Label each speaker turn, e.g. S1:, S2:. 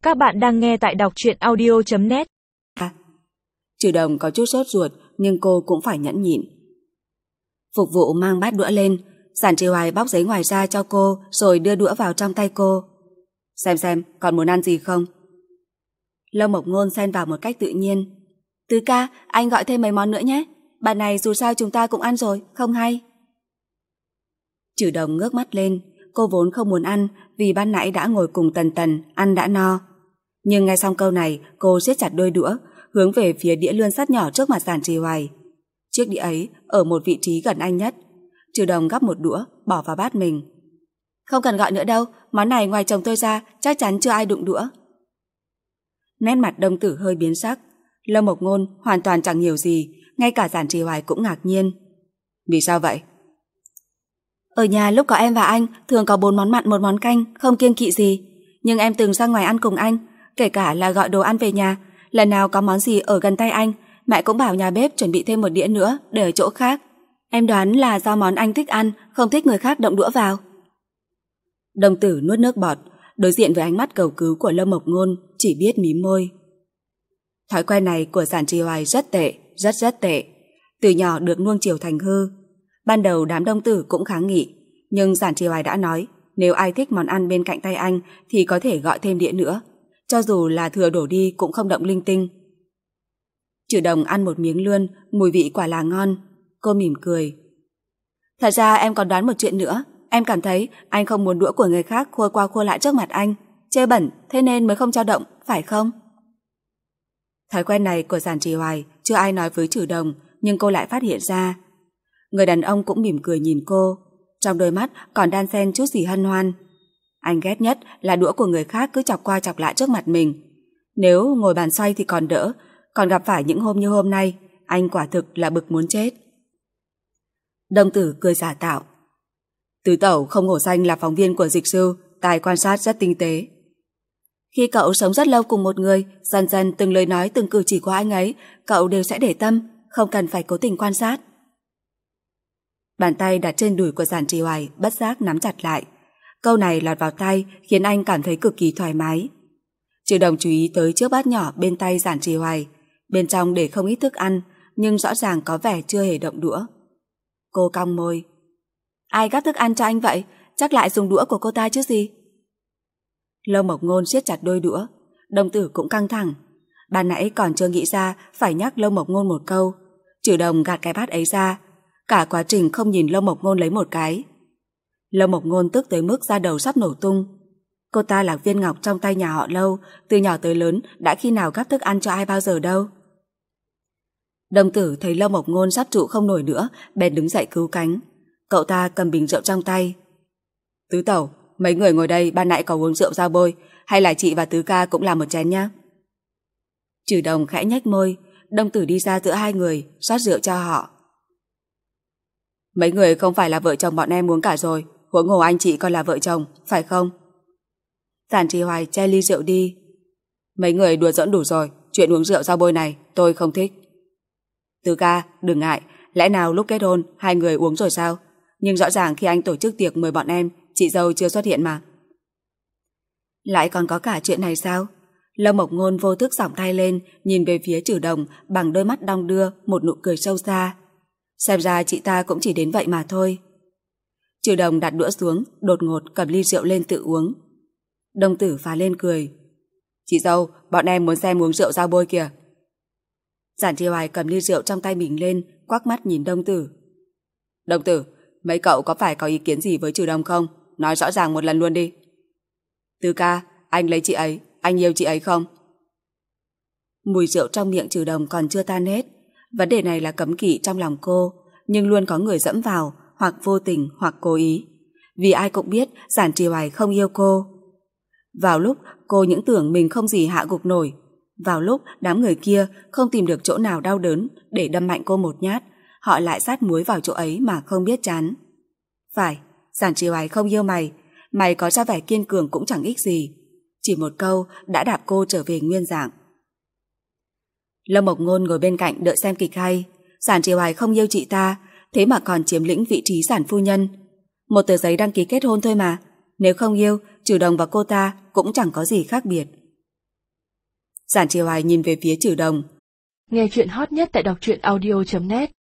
S1: Các bạn đang nghe tại đọc truyện audio.net.
S2: Trừ Đồng có chút sốt ruột nhưng cô cũng phải nhẫn nhịn. Phục vụ mang bát đũa lên, Giản Trì Hoài bóc giấy ngoài ra cho cô rồi đưa đũa vào trong tay cô. Xem, còn muốn ăn gì không? Lâm Mộc Ngôn xen vào một cách tự nhiên. Tứ ca, anh gọi thêm mấy món nữa nhé. Bàn này dù sao chúng ta cũng ăn rồi, không hay. Trừ Đồng ngước mắt lên, cô vốn không muốn ăn vì ban nãy đã ngồi cùng Tần Tần, ăn đã no. Nhưng nghe xong câu này, cô siết chặt đôi đũa, hướng về phía đĩa lươn sắt nhỏ trước mặt Giản Trì Hoài. Chiếc đĩa ấy ở một vị trí gần anh nhất. Trừ Đồng gắp một đũa, bỏ vào bát mình. Không cần gọi nữa đâu, món này ngoài chồng tôi ra, chắc chắn chưa ai đụng đũa. Nét mặt Đông Tử hơi biến sắc. Lâm Mộc Ngôn hoàn toàn chẳng hiểu gì, ngay cả Giản Trì Hoài cũng ngạc nhiên. Vì sao vậy? Ở nhà lúc có em và anh thường có 4 món mặn 1 món canh, không kiêng kỵ gì. Nhưng em từng ra ngoài ăn cùng anh, kể cả là gọi đồ ăn về nhà. Lần nào có món gì ở gần tay anh, mẹ cũng bảo nhà bếp chuẩn bị thêm một đĩa nữa để ở chỗ khác. Em đoán là do món anh thích ăn, không thích người khác động đũa vào. Đông Tử nuốt nước bọt, đối diện với ánh mắt cầu cứu của Lâm Mộc Ngôn, chỉ biết mím môi. Thói quen này của Giản Trì Hoài rất tệ, rất tệ. Từ nhỏ được nuông chiều thành hư. Ban đầu đám Đông Tử cũng kháng nghị, nhưng Giản Trì Hoài đã nói nếu ai thích món ăn bên cạnh tay anh thì có thể gọi thêm đĩa nữa, cho dù là thừa đổ đi cũng không động linh tinh. Trừ Đồng ăn một miếng lươn, mùi vị quả là ngon. Cô mỉm cười. Thật ra em còn đoán một chuyện nữa. Em cảm thấy anh không muốn đũa của người khác khua qua khua lại trước mặt anh, chê bẩn, thế nên mới không cho động, phải không? Thói quen này của Giản Trì Hoài chưa ai nói với Trừ Đồng, nhưng cô lại phát hiện ra. Người đàn ông cũng mỉm cười nhìn cô, trong đôi mắt còn đan xen chút gì hân hoan. Anh ghét nhất là đũa của người khác cứ chọc qua chọc lại trước mặt mình. Nếu ngồi bàn xoay thì còn đỡ, còn gặp phải những hôm như hôm nay, anh quả thực là bực muốn chết. Đông Tử cười giả tạo. Tứ tẩu không hổ danh là phóng viên của Dịch Sư, tài quan sát rất tinh tế. Khi cậu sống rất lâu cùng một người, dần dần từng lời nói từng cử chỉ của anh ấy, cậu đều sẽ để tâm, không cần phải cố tình quan sát. Bàn tay đặt trên đùi của Giản Trì Hoài bất giác nắm chặt lại. Câu này lọt vào tay khiến anh cảm thấy cực kỳ thoải mái. Trừ Đồng chú ý tới chiếc bát nhỏ bên tay Giản Trì Hoài, bên trong để không ít thức ăn, nhưng rõ ràng có vẻ chưa hề động đũa. Cô cong môi. Ai gắp thức ăn cho anh vậy? Chắc lại dùng đũa của cô ta chứ gì? Lâm Mộc Ngôn siết chặt đôi đũa. Đông Tử cũng căng thẳng. Ban nãy còn chưa nghĩ ra phải nhắc Lâm Mộc Ngôn một câu. Trừ Đồng gạt cái bát ấy ra. Cả quá trình không nhìn Lâm Mộc Ngôn lấy một cái. Lâm Mộc Ngôn tức tới mức da đầu sắp nổ tung. Cô ta là viên ngọc trong tay nhà họ Lâu, từ nhỏ tới lớn đã khi nào gắp thức ăn cho ai bao giờ đâu. Đông Tử thấy Lâm Mộc Ngôn sắp trụ không nổi nữa, bèn đứng dậy cứu cánh. Cậu ta cầm bình rượu trong tay. Tứ tẩu, mấy người ngồi đây ban nãy có uống rượu giao bôi, hay là chị và Tứ ca cũng làm một chén nhá? Trừ Đồng khẽ nhếch môi. Đông Tử đi ra giữa hai người, rót rượu cho họ. Mấy người không phải là vợ chồng bọn em uống cả rồi, huống hồ anh chị còn là vợ chồng, phải không? Giản Trì Hoài che ly rượu đi. Mấy người đùa giỡn đủ rồi, chuyện uống rượu giao bôi này tôi không thích. Tứ ca, đừng ngại, lẽ nào lúc kết hôn hai người uống rồi sao? Nhưng rõ ràng khi anh tổ chức tiệc mời bọn em, chị dâu chưa xuất hiện mà. Lại còn có cả chuyện này sao? Lâm Mộc Ngôn vô thức giỏng tay lên, nhìn về phía Trừ Đồng bằng đôi mắt đong đưa, một nụ cười sâu xa. Xem ra chị ta cũng chỉ đến vậy mà thôi. Trừ Đồng đặt đũa xuống, đột ngột cầm ly rượu lên tự uống. Đông Tử phá lên cười. Chị dâu, bọn em muốn xem uống rượu giao bôi kìa. Giản Trì Hoài cầm ly rượu trong tay mình lên, quắc mắt nhìn Đông Tử. Đông Tử, mấy cậu có phải có ý kiến gì với Trừ Đồng không? Nói rõ ràng một lần luôn đi. Tứ ca, anh lấy chị ấy, anh yêu chị ấy không? Mùi rượu trong miệng Trừ Đồng còn chưa tan hết. Vấn đề này là cấm kỵ trong lòng cô, nhưng luôn có người dẫm vào, hoặc vô tình hoặc cố ý. Vì ai cũng biết Giản Trì Hoài không yêu cô. Vào lúc cô những tưởng mình không gì hạ gục nổi, vào lúc đám người kia không tìm được chỗ nào đau đớn để đâm mạnh cô một nhát, họ lại sát muối vào chỗ ấy mà không biết chán. Phải, Giản Trì Hoài không yêu mày, mày có ra vẻ kiên cường cũng chẳng ích gì. Chỉ một câu đã đạp cô trở về nguyên dạng. Lâm Mộc Ngôn ngồi bên cạnh đợi xem kịch hay. Giản Trì Hoài không yêu chị ta, thế mà còn chiếm lĩnh vị trí giản phu nhân. Một tờ giấy đăng ký kết hôn thôi mà. Nếu không yêu, Trừ Đồng và cô ta cũng chẳng có gì khác biệt. Giản Trì Hoài nhìn về phía Trừ Đồng.
S3: Nghe chuyện hot nhất tại đọc truyện audio.net